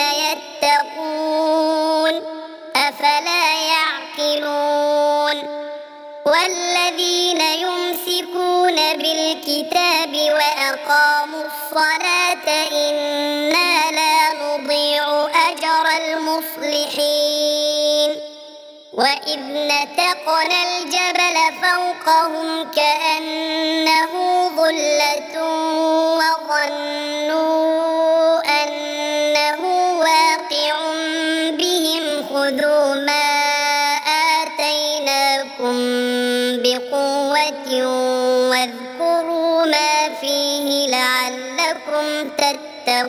يتقون أفلا يعقلون والذين يمسكون بالكتاب وأقاموا الصلاة إنا لا نضيع أجر المصلحين وإذ نتقنا الجبل فوقهم كأنه ظلة وظنوا أنه واقع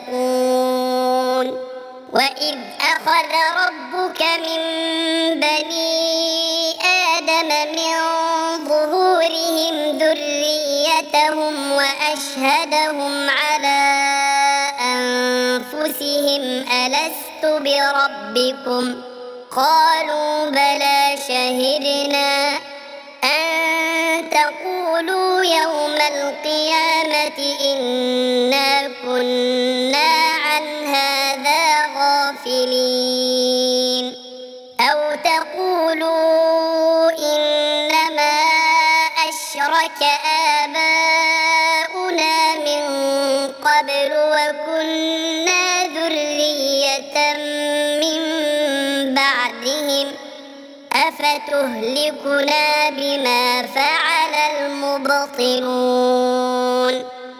يتقون وإذ أخذ ربك من بني آدم من ظهورهم ذريتهم وأشهدهم على أنفسهم ألست بربكم قالوا بلى شهدنا أن تقولوا يوم القيامة إنا كنا عن هذا غافلين أو تقولوا إنما أشرك آباؤنا من قبل وكنا ذرية من بعدهم أفتهلكنا بما فعل المبطلون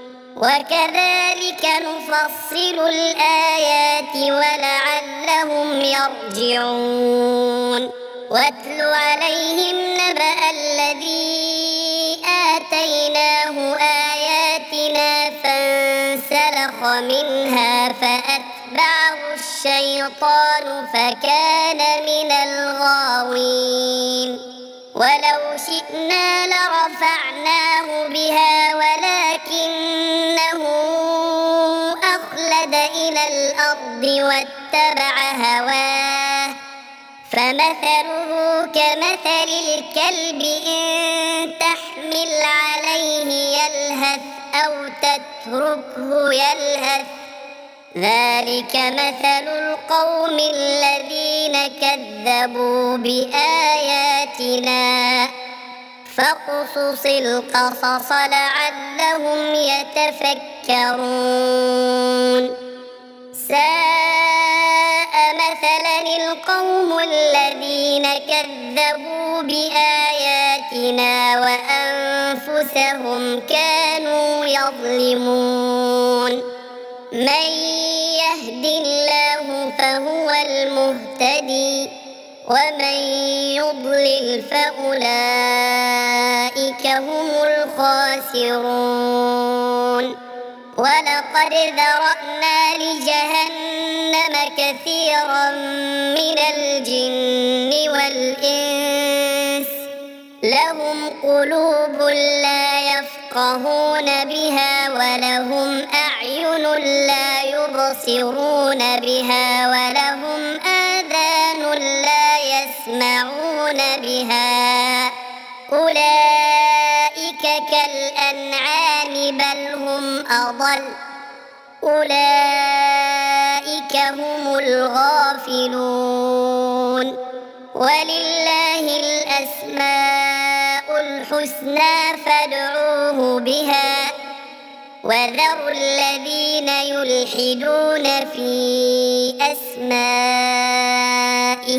وكذلك نفصل الآيات ولعلهم يرجعون واتل عليهم نبأ الذي آتيناه آياتنا فانسلخ منها فأتبعه الشيطان فكان من الغاوين ولو شئنا لرفعناه بها ولكنه أخلد إلى الأرض واتبع هواه فمثله كمثل الكلب إن تحمل عليه يلهث أو تتركه يلهث ذلك مثل القوم الذين كذبوا بآياتنا فاقصص القصص لعلهم يتفكرون ساء مثلا القوم الذين كذبوا بآياتنا وأنفسهم كانوا يظلمون من يهد الله فهو المهتدي ومن يضلل فأولئك هم الخاسرون ولقد ذرأنا لجهنم كثيرا من الجن والإنس لهم قلوب لا يفقهون بها ولهم أعين لا يبصرون بها ولهم آذان لا يسمعون بها أولئك كالأنعام بل هم أضل أولئك هم الغافلون ولله الأسماء الحسنى فادعوه بها وذروا الذين يلحدون في أسمائه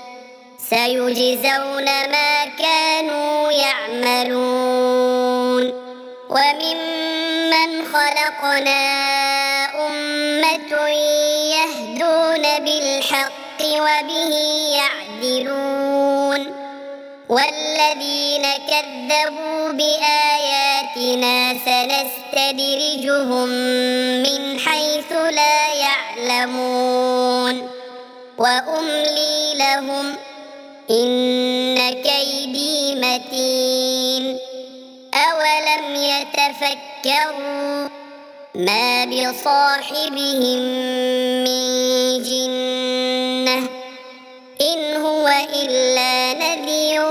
سيجزون ما كانوا يعملون وممن خلقنا أمة يهدون بالحق وبه يعدلون والذين كذبوا بآياتنا سنستدرجهم من حيث لا يعلمون وأملي لهم إن كيدي متين أولم يتفكروا ما بصاحبهم من جنة إن هو إلا نذير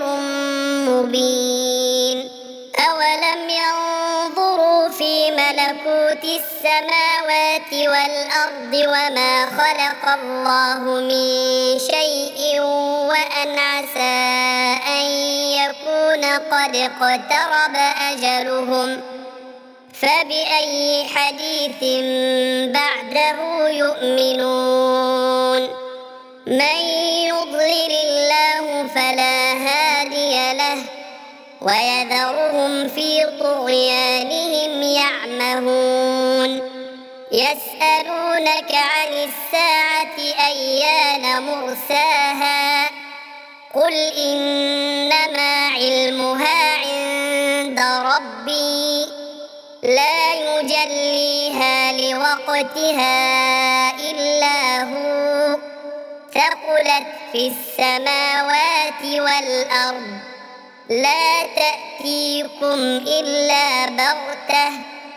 مبين أولم ينظروا في ملكوت السماوات والأرض وما خلق الله من شيء وأن عسى أن يكون قد اقترب أجلهم فبأي حديث بعده يؤمنون من يضلل الله فلا هادي له ويذرهم في طغيانهم يعمهون يسألونك عن الساعة أيان مرساها قل إنما علمها عند ربي لا يجليها لوقتها وقتها إلا هو ثقلت في السماوات والأرض لا تأتيكم إلا بغتة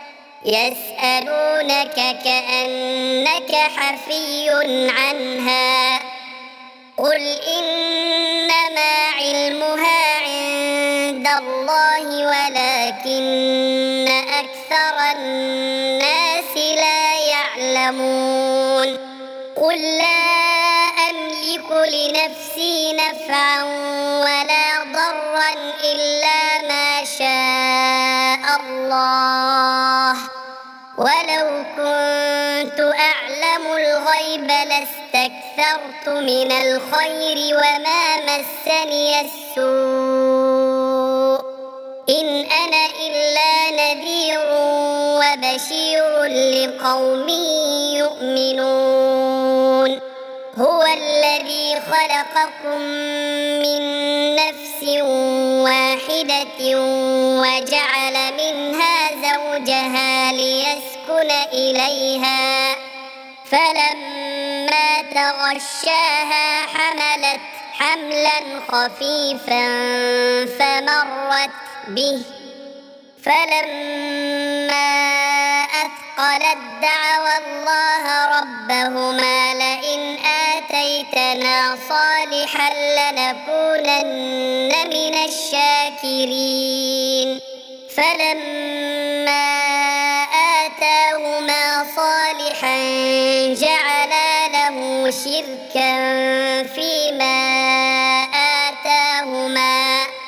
يسألونك كأنك حفي عنها قل إنما علمها عند الله ولكن أكثر الناس لا يعلمون قل لا أملك لنفسي نفعا ولا ضرا إلا ما شاء الله ولو كنت أعلم الغيب لاستكثرت من الخير وما مسني السوء إن أنا إلا نذير وبشير لقوم يؤمنون هو الذي خلقكم من نفس واحدة وجعل منها زوجها ليسكن إليها فلما تغشاها حملت حملا خفيفا فمرت به فلما أثقلت دعوا الله ربهما لئن آتيتنا صالحا لنكونن من الشاكرين فلما آتاهما صالحا جعلا له شركا فيما آتاهما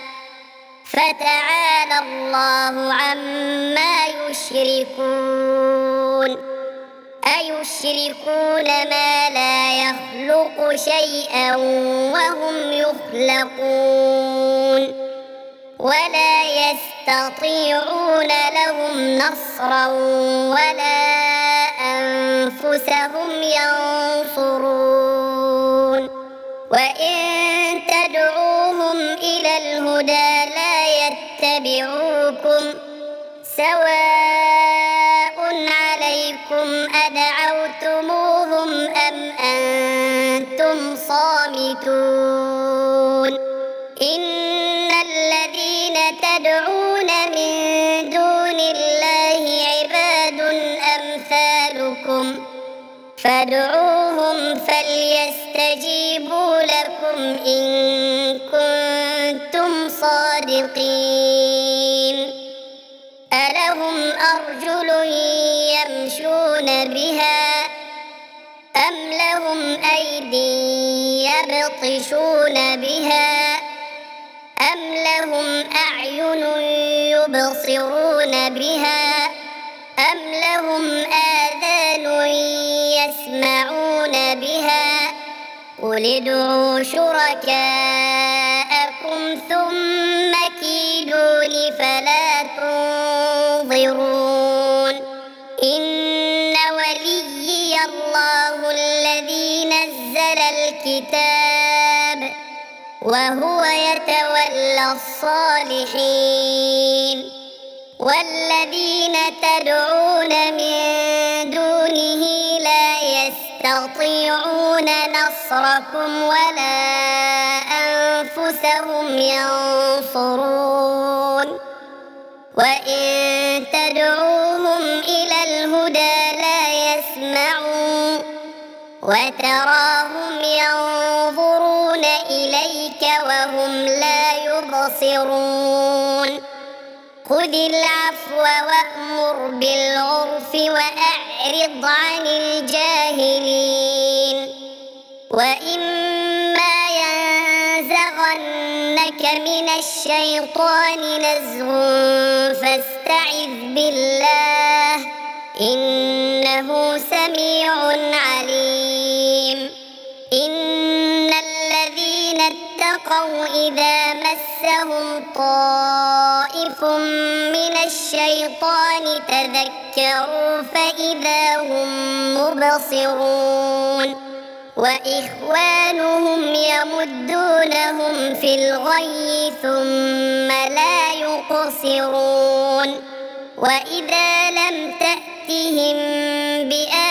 فتعالى الله عما يشركون أيشركون ما لا يخلق شيئا وهم يخلقون ولا يستطيعون لهم نصرا ولا أنفسهم ينصرون وإن تدعوهم إلى الهدى لا يتبعوكم سواء عليكم أدعوتموهم أم أنتم صامتون إن الذين تدعون من دون الله عباد أمثالكم فادعوهم فليستجيبوا لكم إن كنتم صادقين ألهم أرجل يمشون بها أم لهم أيدي يبطشون بها أم لهم أعين يبصرون بها أم لهم آذان يسمعون بها قل ادعوا شركاءكم ثم كيدون فلا تنظرون إن وليي الله الذي نزل الكتاب وهو يتولى الصالحين والذين تدعون من دونه لا يستطيعون نصركم ولا أنفسهم ينصرون وإن تدعوهم إلى الهدى لا يسمعون وتراهم ينظرون إليك وهم لا يبصرون خذ العفو وأمر بالعرف وأعرض عن الجاهلين وإما ينزغنك من الشيطان نزغ فاستعذ بالله إنه سميع عليم إن الذين اتقوا إذا مسهم طائف من الشيطان تذكروا فإذا هم مبصرون وإخوانهم يمدونهم في الغي ثم لا يقصرون وإذا لم تأتهم بآية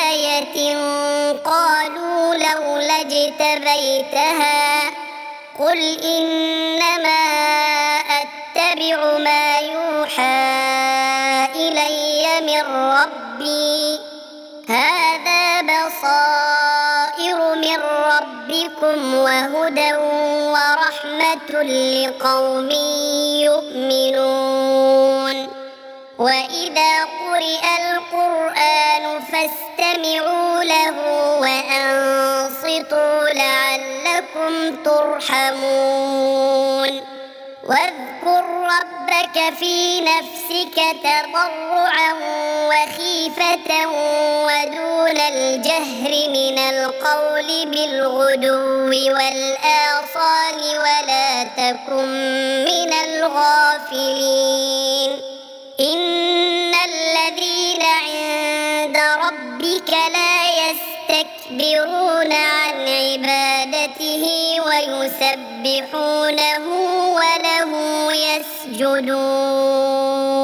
ابتغيتها قل إنما أتبع ما يوحى إلي من ربي هذا بصائر من ربكم وهدى ورحمة لقوم يؤمنون وإذا قرئ القرآن فاستمعوا له وأنصتوا لعلكم ترحمون واذكر ربك في نفسك تضرعا وخيفة ودون الجهر من القول بالغدو والآصال ولا تكن من الغافلين إن الذين عند ربك لا يستكبرون عن عبادته ويسبحونه وله يسجدون